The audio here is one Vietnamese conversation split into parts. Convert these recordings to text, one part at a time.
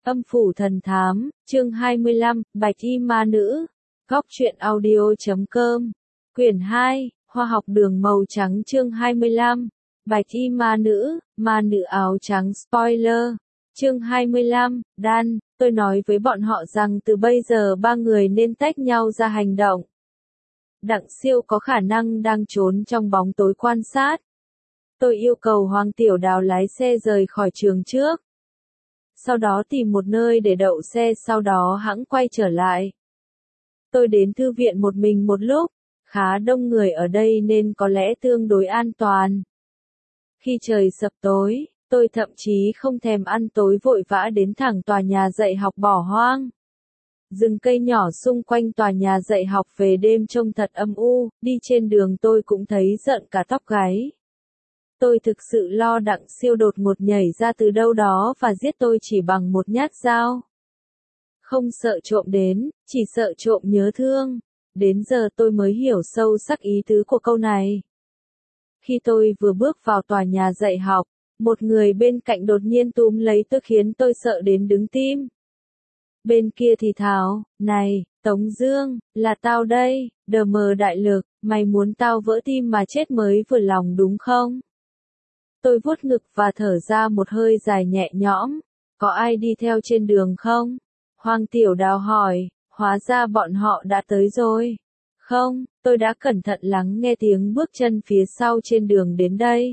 Âm phủ thần thám, chương 25, Bạch y ma nữ. Góc truyện audio.com. Quyển 2, Hoa học đường màu trắng chương 25. Bạch y ma nữ áo trắng spoiler. Chương 25, Đan, tôi nói với bọn họ rằng từ bây giờ ba người nên tách nhau ra hành động. Đặng Siêu có khả năng đang trốn trong bóng tối quan sát. Tôi yêu cầu Hoàng Tiểu Đào lái xe rời khỏi trường trước. Sau đó tìm một nơi để đậu xe, sau đó hẵng quay trở lại. Tôi đến thư viện một mình một lúc, khá đông người ở đây nên có lẽ tương đối an toàn. Khi trời sập tối, tôi thậm chí không thèm ăn tối, vội vã đến thẳng tòa nhà dạy học bỏ hoang. Rừng cây nhỏ xung quanh tòa nhà dạy học về đêm trông thật âm u, đi trên đường tôi cũng thấy rợn cả tóc gáy. Tôi thực sự lo Đặng Siêu đột ngột nhảy ra từ đâu đó và giết tôi chỉ bằng một nhát dao. Không sợ trộm đến, chỉ sợ trộm nhớ thương. Đến giờ tôi mới hiểu sâu sắc ý tứ của câu này. Khi tôi vừa bước vào tòa nhà dạy học, một người bên cạnh đột nhiên túm lấy tôi khiến tôi sợ đến đứng tim. Bên kia thì thào, này, Tống Dương, là tao đây, đờ mờ đại lực, mày muốn tao vỡ tim mà chết mới vừa lòng đúng không? Tôi vuốt ngực và thở ra một hơi dài nhẹ nhõm. Có ai đi theo trên đường không? Hoàng Tiểu Đào hỏi, hóa ra bọn họ đã tới rồi. Không, tôi đã cẩn thận lắng nghe tiếng bước chân phía sau trên đường đến đây.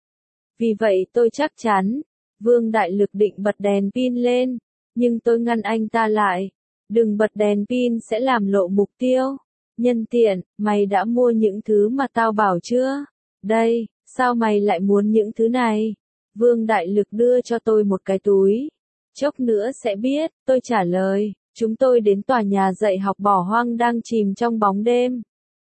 Vì vậy tôi chắc chắn, Vương Đại Lực định bật đèn pin lên, nhưng tôi ngăn anh ta lại. Đừng bật đèn pin, sẽ làm lộ mục tiêu. Nhân tiện, mày đã mua những thứ mà tao bảo chưa? Đây. Sao mày lại muốn những thứ này? Vương Đại Lực đưa cho tôi một cái túi. Chốc nữa sẽ biết, tôi trả lời. Chúng tôi đến tòa nhà dạy học bỏ hoang đang chìm trong bóng đêm.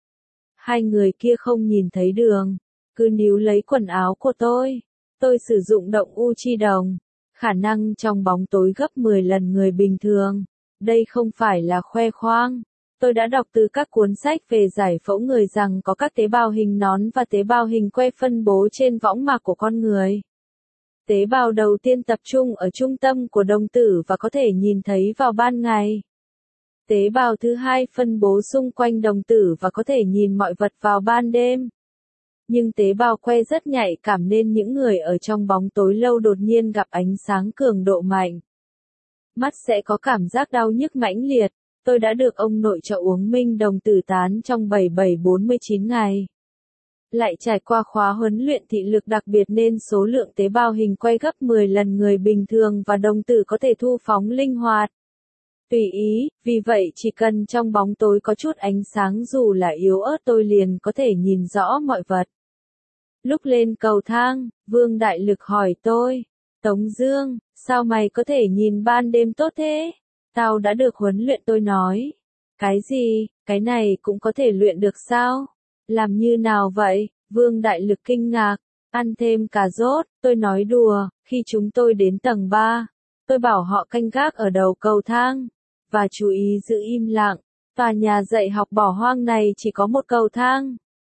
Hai người kia không nhìn thấy đường, cứ níu lấy quần áo của tôi. Tôi sử dụng động u chi đồng, khả năng trong bóng tối gấp 10 lần người bình thường. Đây không phải là khoe khoang. Tôi đã đọc từ các cuốn sách về giải phẫu người rằng có các tế bào hình nón và tế bào hình que phân bố trên võng mạc của con người. Tế bào đầu tiên tập trung ở trung tâm của đồng tử và có thể nhìn thấy vào ban ngày. Tế bào thứ hai phân bố xung quanh đồng tử và có thể nhìn mọi vật vào ban đêm. Nhưng tế bào que rất nhạy cảm nên những người ở trong bóng tối lâu đột nhiên gặp ánh sáng cường độ mạnh, mắt sẽ có cảm giác đau nhức mãnh liệt. Tôi đã được ông nội cho uống minh đồng tử tán trong 7749 ngày. Lại trải qua khóa huấn luyện thị lực đặc biệt nên số lượng tế bào hình quay gấp 10 lần người bình thường và đồng tử có thể thu phóng linh hoạt. Tùy ý, vì vậy chỉ cần trong bóng tối có chút ánh sáng dù là yếu ớt tôi liền có thể nhìn rõ mọi vật. Lúc lên cầu thang, Vương Đại Lực hỏi tôi, Tống Dương, sao mày có thể nhìn ban đêm tốt thế? Tao đã được huấn luyện, tôi nói. Cái gì, cái này cũng có thể luyện được sao? Làm như nào vậy? Vương Đại Lực kinh ngạc. Ăn thêm cà rốt, tôi nói đùa. Khi chúng tôi đến tầng 3, tôi bảo họ canh gác ở đầu cầu thang. Và chú ý giữ im lặng. Tòa nhà dạy học bỏ hoang này chỉ có một cầu thang.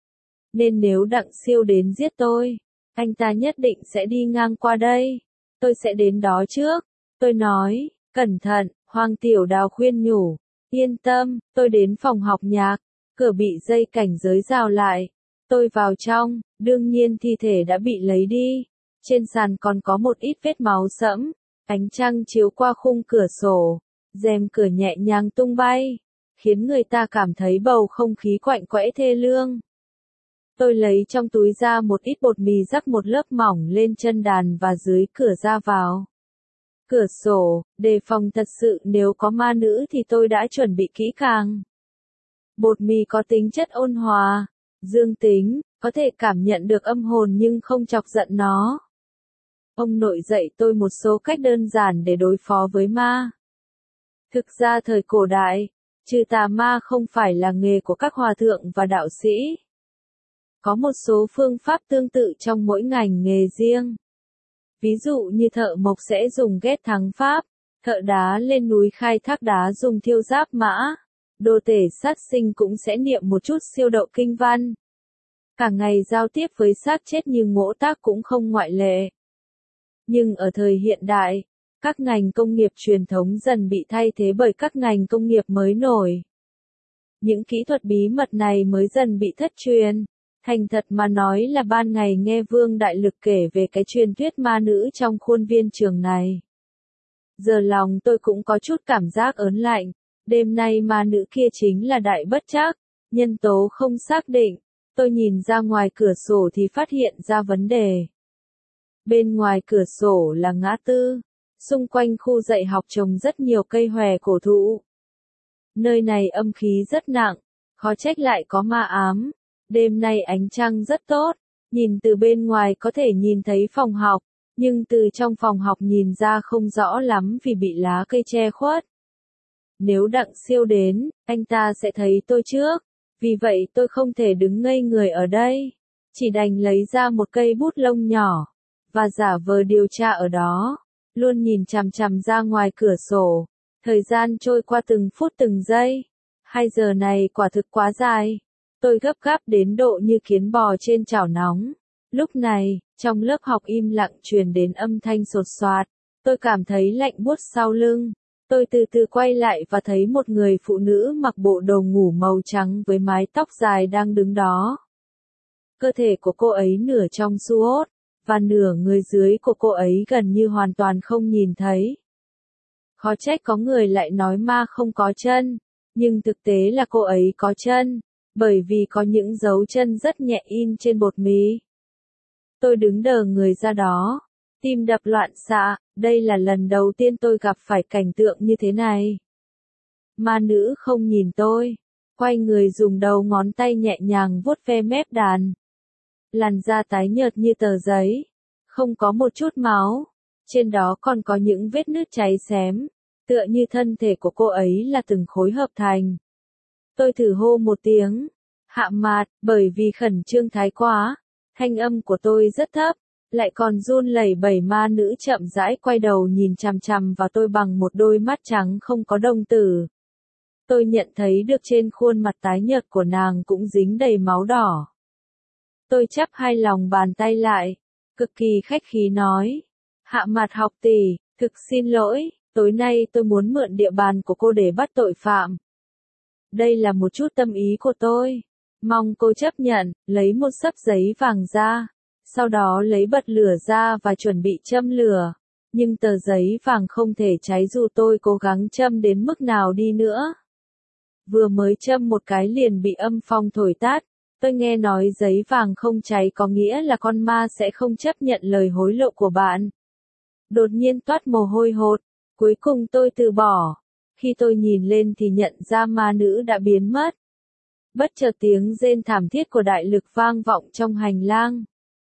Nên nếu Đặng Siêu đến giết tôi, anh ta nhất định sẽ đi ngang qua đây. Tôi sẽ đến đó trước. Tôi nói, cẩn thận. Hoàng Tiểu Đào khuyên nhủ, yên tâm, tôi đến phòng học nhạc, cửa bị dây cảnh giới rào lại. Tôi vào trong, đương nhiên thi thể đã bị lấy đi. Trên sàn còn có một ít vết máu sẫm, ánh trăng chiếu qua khung cửa sổ, rèm cửa nhẹ nhàng tung bay, khiến người ta cảm thấy bầu không khí quạnh quẽ thê lương. Tôi lấy trong túi ra một ít bột mì rắc một lớp mỏng lên chân đàn và dưới cửa ra vào. Cửa sổ, đề phòng thật sự nếu có ma nữ thì tôi đã chuẩn bị kỹ càng. Bột mì có tính chất ôn hòa, dương tính, có thể cảm nhận được âm hồn nhưng không chọc giận nó. Ông nội dạy tôi một số cách đơn giản để đối phó với ma. Thực ra thời cổ đại, trừ tà ma không phải là nghề của các hòa thượng và đạo sĩ. Có một số phương pháp tương tự trong mỗi ngành nghề riêng. Ví dụ như thợ mộc sẽ dùng ghét thắng pháp, thợ đá lên núi khai thác đá dùng thiêu giáp mã, đồ tể sát sinh cũng sẽ niệm một chút siêu độ kinh văn. Cả ngày giao tiếp với xác chết như Ngỗ Tác cũng không ngoại lệ. Nhưng ở thời hiện đại, Các ngành công nghiệp truyền thống dần bị thay thế bởi các ngành công nghiệp mới nổi. Những kỹ thuật bí mật này mới dần bị thất truyền. Thành thật mà nói là ban ngày nghe Vương Đại Lực kể về cái truyền thuyết ma nữ trong khuôn viên trường này. Giờ lòng tôi cũng có chút cảm giác ớn lạnh. Đêm nay ma nữ kia chính là đại bất trắc, nhân tố không xác định. Tôi nhìn ra ngoài cửa sổ thì phát hiện ra vấn đề. Bên ngoài cửa sổ là ngã tư. Xung quanh khu dạy học trồng rất nhiều cây hòe cổ thụ. Nơi này âm khí rất nặng, khó trách lại có ma ám. Đêm nay ánh trăng rất tốt, nhìn từ bên ngoài có thể nhìn thấy phòng học, nhưng từ trong phòng học nhìn ra không rõ lắm vì bị lá cây che khuất. Nếu Đặng Siêu đến, anh ta sẽ thấy tôi trước, vì vậy tôi không thể đứng ngây người ở đây, chỉ đành lấy ra một cây bút lông nhỏ, và giả vờ điều tra ở đó, luôn nhìn chằm chằm ra ngoài cửa sổ. Thời gian trôi qua từng phút từng giây, 2 giờ này quả thực quá dài. Tôi gấp gáp đến độ như kiến bò trên chảo nóng. Lúc này, trong lớp học im lặng truyền đến âm thanh sột soạt. Tôi cảm thấy lạnh buốt sau lưng. Tôi từ từ quay lại và thấy một người phụ nữ mặc bộ đồ ngủ màu trắng với mái tóc dài đang đứng đó. Cơ thể của cô ấy nửa trong suốt, và nửa người dưới của cô ấy gần như hoàn toàn không nhìn thấy. Khó trách có người lại nói ma không có chân, nhưng thực tế là cô ấy có chân. Bởi vì có những dấu chân rất nhẹ in trên bột mì. Tôi đứng đờ người ra đó, tim đập loạn xạ, đây là lần đầu tiên tôi gặp phải cảnh tượng như thế này. Ma nữ không nhìn tôi, quay người dùng đầu ngón tay nhẹ nhàng vuốt ve mép đàn. Làn da tái nhợt như tờ giấy, không có một chút máu, trên đó còn có những vết nứt cháy xém, tựa như thân thể của cô ấy là từng khối hợp thành. Tôi thử hô một tiếng, Hạ Mạt, bởi vì khẩn trương thái quá, thanh âm của tôi rất thấp, lại còn run lẩy bẩy. Ma nữ chậm rãi quay đầu nhìn chằm chằm vào tôi bằng một đôi mắt trắng không có đồng tử. Tôi nhận thấy được trên khuôn mặt tái nhợt của nàng cũng dính đầy máu đỏ. Tôi chắp hai lòng bàn tay lại, cực kỳ khách khí nói, Hạ Mạt học tỷ, thực xin lỗi, tối nay tôi muốn mượn địa bàn của cô để bắt tội phạm. Đây là một chút tâm ý của tôi. Mong cô chấp nhận, lấy một xấp giấy vàng ra. Sau đó lấy bật lửa ra và chuẩn bị châm lửa. Nhưng tờ giấy vàng không thể cháy dù tôi cố gắng châm đến mức nào đi nữa. Vừa mới châm một cái liền bị âm phong thổi tát. Tôi nghe nói giấy vàng không cháy có nghĩa là con ma sẽ không chấp nhận lời hối lộ của bạn. Đột nhiên toát mồ hôi hột. Cuối cùng tôi từ bỏ. Khi tôi nhìn lên thì nhận ra ma nữ đã biến mất. Bất chợt tiếng rên thảm thiết của Đại Lực vang vọng trong hành lang.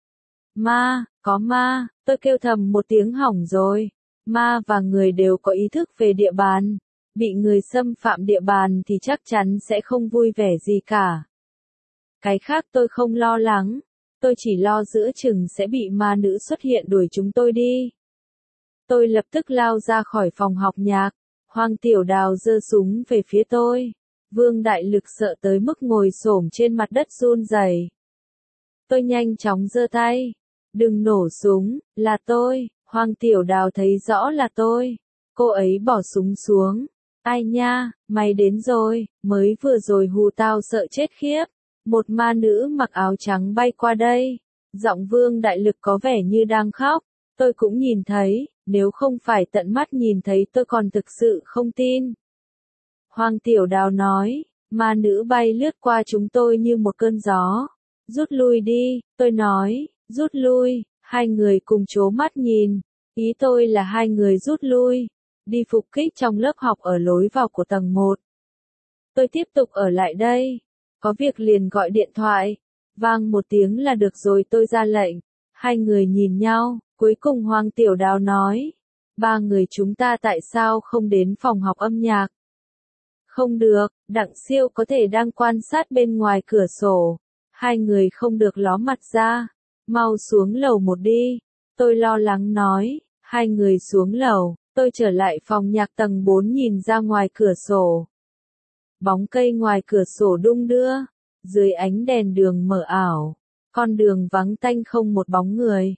Ma, có ma, tôi kêu thầm một tiếng hỏng rồi. Ma và người đều có ý thức về địa bàn. Bị người xâm phạm địa bàn thì chắc chắn sẽ không vui vẻ gì cả. Cái khác tôi không lo lắng. Tôi chỉ lo giữa chừng sẽ bị ma nữ xuất hiện đuổi chúng tôi đi. Tôi lập tức lao ra khỏi phòng học nhạc. Hoàng Tiểu Đào giơ súng về phía tôi. Vương Đại Lực sợ tới mức ngồi xổm trên mặt đất run rẩy. Tôi nhanh chóng giơ tay. Đừng nổ súng, là tôi. Hoàng Tiểu Đào thấy rõ là tôi. Cô ấy bỏ súng xuống. Ai nha, mày đến rồi, mới vừa rồi hù tao sợ chết khiếp. Một ma nữ mặc áo trắng bay qua đây. Giọng Vương Đại Lực có vẻ như đang khóc. Tôi cũng nhìn thấy, nếu không phải tận mắt nhìn thấy tôi còn thực sự không tin. Hoàng Tiểu Đào nói, ma nữ bay lướt qua chúng tôi như một cơn gió. Rút lui đi, tôi nói, rút lui, hai người cùng trố mắt nhìn. Ý tôi là hai người rút lui, đi phục kích trong lớp học ở lối vào của tầng 1. Tôi tiếp tục ở lại đây, có việc liền gọi điện thoại, vang một tiếng là được rồi tôi ra lệnh. Hai người nhìn nhau, cuối cùng Hoàng Tiểu Đào nói, ba người chúng ta tại sao không đến phòng học âm nhạc? Không được, Đặng Siêu có thể đang quan sát bên ngoài cửa sổ. Hai người không được ló mặt ra. Mau xuống lầu 1 đi. Tôi lo lắng nói. Hai người xuống lầu. Tôi trở lại phòng nhạc tầng 4 nhìn ra ngoài cửa sổ. Bóng cây ngoài cửa sổ đung đưa. Dưới ánh đèn đường mờ ảo. Con đường vắng tanh không một bóng người.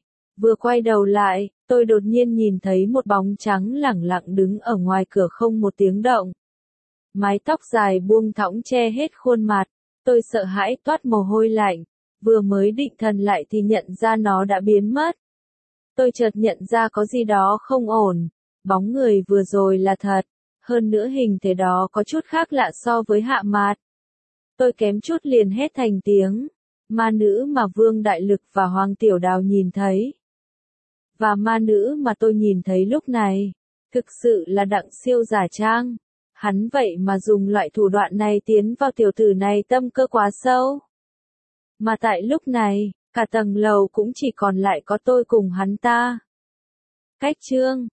Vừa quay đầu lại, tôi đột nhiên nhìn thấy một bóng trắng lẳng lặng đứng ở ngoài cửa không một tiếng động. Mái tóc dài buông thõng che hết khuôn mặt, tôi sợ hãi toát mồ hôi lạnh, vừa mới định thần lại thì nhận ra nó đã biến mất. Tôi chợt nhận ra có gì đó không ổn, bóng người vừa rồi là thật, hơn nữa hình thể đó có chút khác lạ so với Hạ Mạt. Tôi kém chút liền hét thành tiếng, ma nữ mà Vương Đại Lực và Hoàng Tiểu Đào nhìn thấy. Và ma nữ mà tôi nhìn thấy lúc này, thực sự là Đặng Siêu giả trang. Hắn vậy mà dùng loại thủ đoạn này tiến vào tiểu tử này tâm cơ quá sâu. Mà tại lúc này, cả tầng lầu cũng chỉ còn lại có tôi cùng hắn ta. Cách chương